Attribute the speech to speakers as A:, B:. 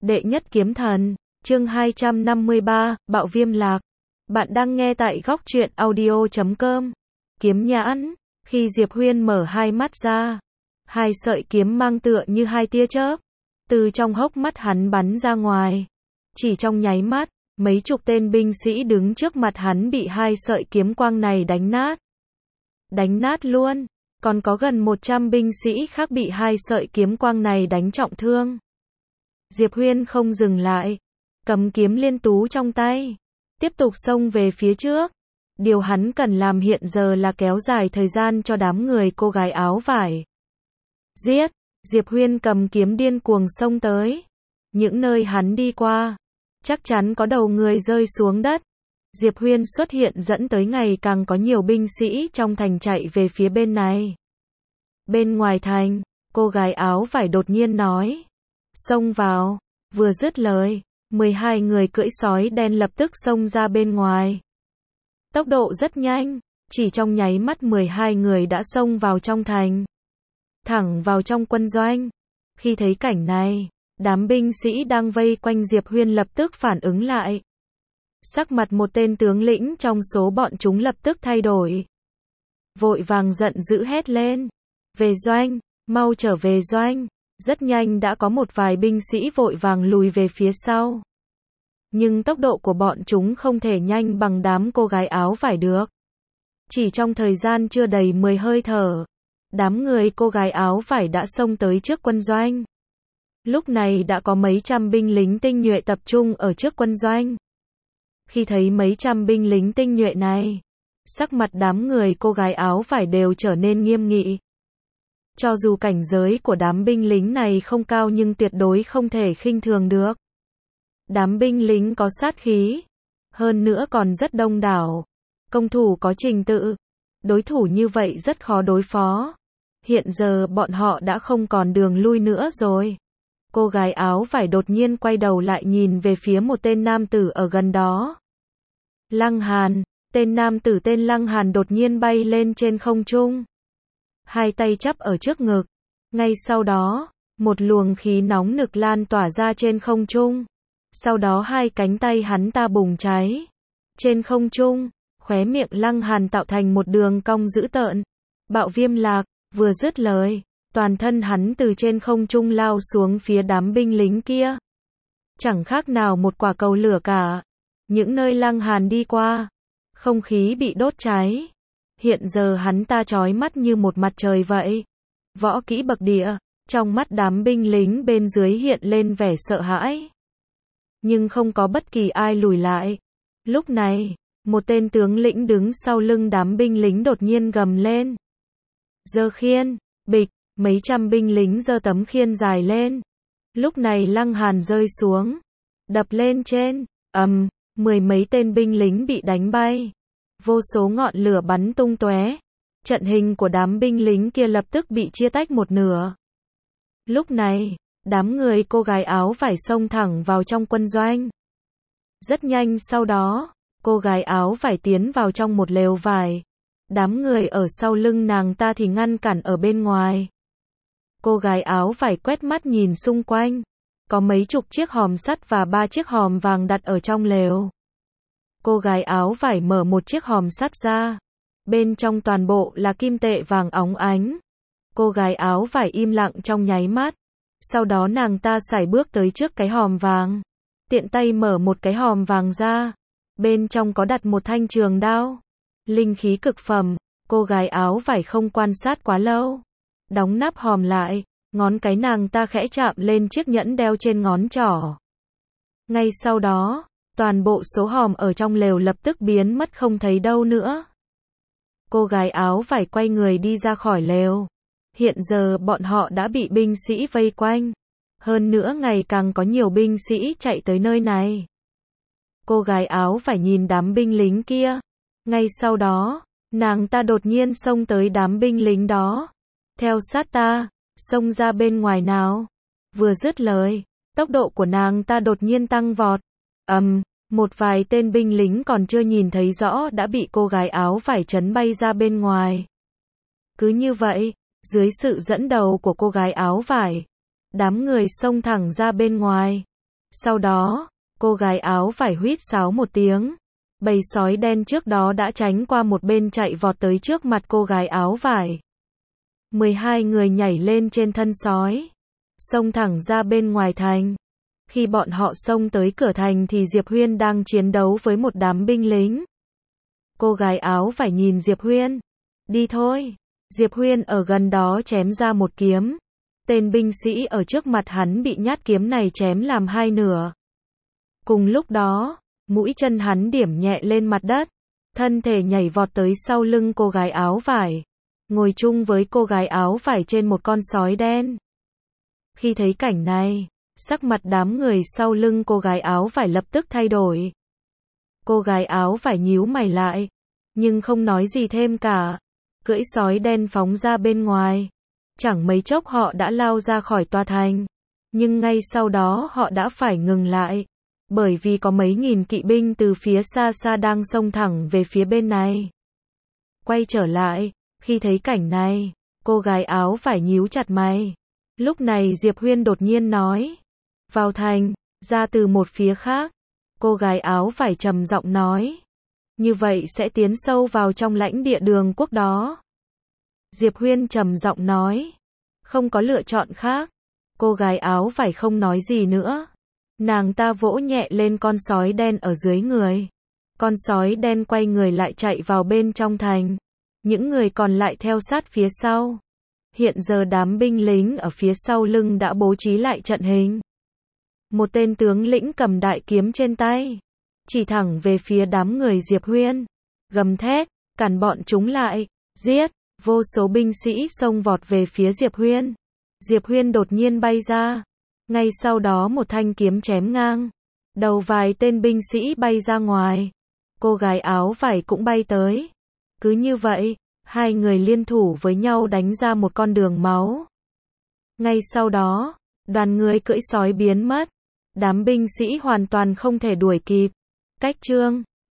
A: Đệ nhất kiếm thần, chương 253, Bạo Viêm Lạc. Bạn đang nghe tại góc truyện audio.com. Kiếm nhãn, khi Diệp Huyên mở hai mắt ra, hai sợi kiếm mang tựa như hai tia chớp, từ trong hốc mắt hắn bắn ra ngoài. Chỉ trong nháy mắt, mấy chục tên binh sĩ đứng trước mặt hắn bị hai sợi kiếm quang này đánh nát. Đánh nát luôn, còn có gần 100 binh sĩ khác bị hai sợi kiếm quang này đánh trọng thương. Diệp Huyên không dừng lại, cầm kiếm liên tú trong tay, tiếp tục xông về phía trước. Điều hắn cần làm hiện giờ là kéo dài thời gian cho đám người cô gái áo vải. Giết! Diệp Huyên cầm kiếm điên cuồng xông tới. Những nơi hắn đi qua, chắc chắn có đầu người rơi xuống đất. Diệp Huyên xuất hiện dẫn tới ngày càng có nhiều binh sĩ trong thành chạy về phía bên này. Bên ngoài thành, cô gái áo vải đột nhiên nói. Xông vào, vừa dứt lời, 12 người cưỡi sói đen lập tức xông ra bên ngoài. Tốc độ rất nhanh, chỉ trong nháy mắt 12 người đã xông vào trong thành. Thẳng vào trong quân doanh. Khi thấy cảnh này, đám binh sĩ đang vây quanh Diệp Huyên lập tức phản ứng lại. Sắc mặt một tên tướng lĩnh trong số bọn chúng lập tức thay đổi. Vội vàng giận dữ hét lên. Về doanh, mau trở về doanh. Rất nhanh đã có một vài binh sĩ vội vàng lùi về phía sau. Nhưng tốc độ của bọn chúng không thể nhanh bằng đám cô gái áo vải được. Chỉ trong thời gian chưa đầy 10 hơi thở, đám người cô gái áo vải đã xông tới trước quân doanh. Lúc này đã có mấy trăm binh lính tinh nhuệ tập trung ở trước quân doanh. Khi thấy mấy trăm binh lính tinh nhuệ này, sắc mặt đám người cô gái áo vải đều trở nên nghiêm nghị. Cho dù cảnh giới của đám binh lính này không cao nhưng tuyệt đối không thể khinh thường được. Đám binh lính có sát khí, hơn nữa còn rất đông đảo, công thủ có trình tự, đối thủ như vậy rất khó đối phó. Hiện giờ bọn họ đã không còn đường lui nữa rồi. Cô gái áo vải đột nhiên quay đầu lại nhìn về phía một tên nam tử ở gần đó. Lăng Hàn, tên nam tử tên Lăng Hàn đột nhiên bay lên trên không trung. Hai tay chắp ở trước ngực. Ngay sau đó, một luồng khí nóng nực lan tỏa ra trên không trung. Sau đó hai cánh tay hắn ta bùng cháy. Trên không trung, khóe miệng Lăng Hàn tạo thành một đường cong dữ tợn. Bạo Viêm Lạc, vừa dứt lời, toàn thân hắn từ trên không trung lao xuống phía đám binh lính kia. Chẳng khác nào một quả cầu lửa cả. Những nơi Lăng Hàn đi qua, không khí bị đốt cháy. Hiện giờ hắn ta chói mắt như một mặt trời vậy. Võ kỹ bậc địa, trong mắt đám binh lính bên dưới hiện lên vẻ sợ hãi. Nhưng không có bất kỳ ai lùi lại. Lúc này, một tên tướng lĩnh đứng sau lưng đám binh lính đột nhiên gầm lên. Giơ khiên, bịch, mấy trăm binh lính giơ tấm khiên dài lên. Lúc này Lăng Hàn rơi xuống, đập lên trên, mười mấy tên binh lính bị đánh bay. Vô số ngọn lửa bắn tung tóe. Trận hình của đám binh lính kia lập tức bị chia tách một nửa. Lúc này, đám người cô gái áo vải xông thẳng vào trong quân doanh. Rất nhanh sau đó, cô gái áo vải tiến vào trong một lều vải. Đám người ở sau lưng nàng ta thì ngăn cản ở bên ngoài. Cô gái áo vải quét mắt nhìn xung quanh. Có mấy chục chiếc hòm sắt và 3 chiếc hòm vàng đặt ở trong lều. Cô gái áo vải mở một chiếc hòm sắt ra. Bên trong toàn bộ là kim tệ vàng óng ánh. Cô gái áo vải im lặng trong nháy mắt. Sau đó nàng ta sải bước tới trước cái hòm vàng. Tiện tay mở một cái hòm vàng ra. Bên trong có đặt một thanh trường đao. Linh khí cực phẩm. Cô gái áo vải không quan sát quá lâu. Đóng nắp hòm lại. Ngón cái nàng ta khẽ chạm lên chiếc nhẫn đeo trên ngón trỏ. Ngay sau đó, toàn bộ số hòm ở trong lều lập tức biến mất không thấy đâu nữa. Cô gái áo vải quay người đi ra khỏi lều. Hiện giờ bọn họ đã bị binh sĩ vây quanh. Hơn nữa ngày càng có nhiều binh sĩ chạy tới nơi này. Cô gái áo vải nhìn đám binh lính kia. Ngay sau đó, nàng ta đột nhiên xông tới đám binh lính đó. Theo sát ta, xông ra bên ngoài nào. Vừa dứt lời, tốc độ của nàng ta đột nhiên tăng vọt. Một vài tên binh lính còn chưa nhìn thấy rõ đã bị cô gái áo vải chấn bay ra bên ngoài. Cứ như vậy, dưới sự dẫn đầu của cô gái áo vải, đám người xông thẳng ra bên ngoài. Sau đó, cô gái áo vải huýt sáo một tiếng. Bầy sói đen trước đó đã tránh qua một bên chạy vọt tới trước mặt cô gái áo vải. 12 người nhảy lên trên thân sói, xông thẳng ra bên ngoài thành. Khi bọn họ xông tới cửa thành thì Diệp Huyên đang chiến đấu với một đám binh lính. Cô gái áo vải nhìn Diệp Huyên. Đi thôi. Diệp Huyên ở gần đó chém ra một kiếm. Tên binh sĩ ở trước mặt hắn bị nhát kiếm này chém làm hai nửa. Cùng lúc đó, mũi chân hắn điểm nhẹ lên mặt đất. Thân thể nhảy vọt tới sau lưng cô gái áo vải. Ngồi chung với cô gái áo vải trên một con sói đen. Khi thấy cảnh này, sắc mặt đám người sau lưng cô gái áo vải lập tức thay đổi. Cô gái áo vải nhíu mày lại, nhưng không nói gì thêm cả. Cưỡi sói đen phóng ra bên ngoài. Chẳng mấy chốc họ đã lao ra khỏi tòa thành. Nhưng ngay sau đó họ đã phải ngừng lại. Bởi vì có mấy nghìn kỵ binh từ phía xa xa đang xông thẳng về phía bên này. Quay trở lại, khi thấy cảnh này, cô gái áo vải nhíu chặt mày. Lúc này Diệp Huyên đột nhiên nói. Vào thành, ra từ một phía khác. Cô gái áo vải trầm giọng nói. Như vậy sẽ tiến sâu vào trong lãnh địa Đường Quốc đó. Diệp Huyên trầm giọng nói. Không có lựa chọn khác. Cô gái áo vải không nói gì nữa. Nàng ta vỗ nhẹ lên con sói đen ở dưới người. Con sói đen quay người lại chạy vào bên trong thành. Những người còn lại theo sát phía sau. Hiện giờ đám binh lính ở phía sau lưng đã bố trí lại trận hình. Một tên tướng lĩnh cầm đại kiếm trên tay, chỉ thẳng về phía đám người Diệp Huyên. Gầm thét, cản bọn chúng lại, giết. Vô số binh sĩ xông vọt về phía Diệp Huyên. Diệp Huyên đột nhiên bay ra. Ngay sau đó một thanh kiếm chém ngang. Đầu vài tên binh sĩ bay ra ngoài. Cô gái áo vải cũng bay tới. Cứ như vậy, hai người liên thủ với nhau đánh ra một con đường máu. Ngay sau đó, đoàn người cưỡi sói biến mất. Đám binh sĩ hoàn toàn không thể đuổi kịp. Cách chương